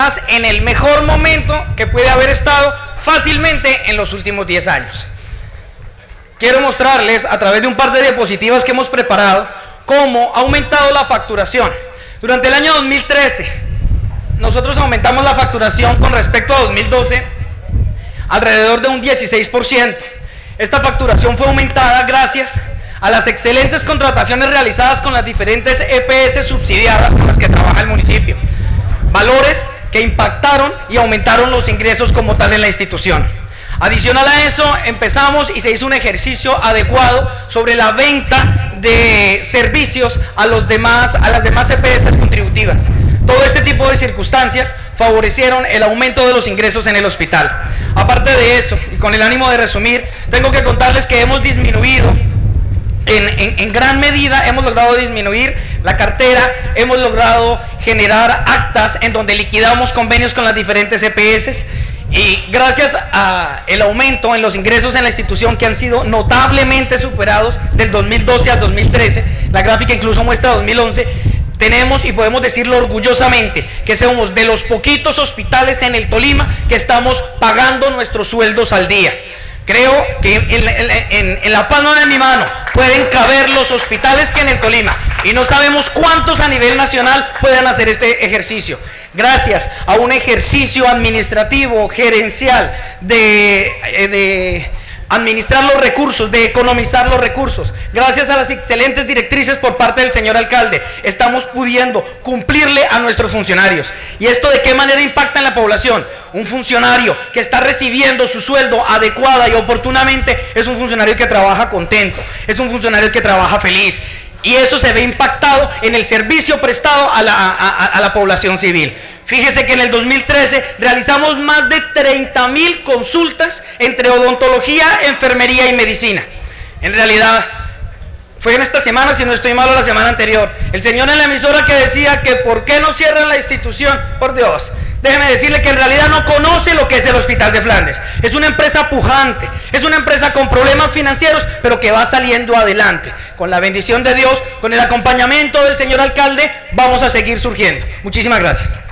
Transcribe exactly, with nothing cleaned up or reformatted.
además en el mejor momento que puede haber estado fácilmente en los últimos diez años. Quiero mostrarles a través de un par de diapositivas que hemos preparado cómo ha aumentado la facturación. Durante el año dos mil trece, nosotros aumentamos la facturación con respecto a dos mil doce alrededor de un dieciséis por ciento. Esta facturación fue aumentada gracias a las excelentes contrataciones realizadas con las diferentes E P S subsidiadas con las que trabaja el municipio. Valores que impactaron y aumentaron los ingresos como tal en la institución. Adicional a eso, empezamos y se hizo un ejercicio adecuado sobre la venta de servicios a, los demás, a las demás E P S contributivas. Todo este tipo de circunstancias favorecieron el aumento de los ingresos en el hospital. Aparte de eso, y con el ánimo de resumir, tengo que contarles que hemos disminuido En, en, en gran medida, hemos logrado disminuir la cartera, hemos logrado generar actas en donde liquidamos convenios con las diferentes E P S y gracias al aumento en los ingresos en la institución que han sido notablemente superados del dos mil doce al dos mil trece, la gráfica incluso muestra dos mil once, tenemos y podemos decirlo orgullosamente que somos de los poquitos hospitales en el Tolima que estamos pagando nuestros sueldos al día. Creo que en, en, en, en la palma de mi mano pueden caber los hospitales que en el Tolima y no sabemos cuántos a nivel nacional puedan hacer este ejercicio. Gracias a un ejercicio administrativo, gerencial, de, de administrar los recursos, de economizar los recursos, gracias a las excelentes directrices por parte del señor alcalde, estamos pudiendo cumplirle a nuestros funcionarios. ¿Y esto de qué manera impacta en la población? Un funcionario que está recibiendo su sueldo adecuada y oportunamente es un funcionario que trabaja contento, es un funcionario que trabaja feliz. Y eso se ve impactado en el servicio prestado a la, a, a la población civil. Fíjese que en el dos mil trece realizamos más de treinta mil consultas entre odontología, enfermería y medicina. En realidad, fue en esta semana, si no estoy mal, la semana anterior, el señor en la emisora que decía que por qué no cierran la institución, por Dios, déjeme decirle que en realidad no conoce lo que es el Hospital de Flandes. Es una empresa pujante, es una empresa con problemas financieros, pero que va saliendo adelante. Con la bendición de Dios, con el acompañamiento del señor alcalde, vamos a seguir surgiendo. Muchísimas gracias.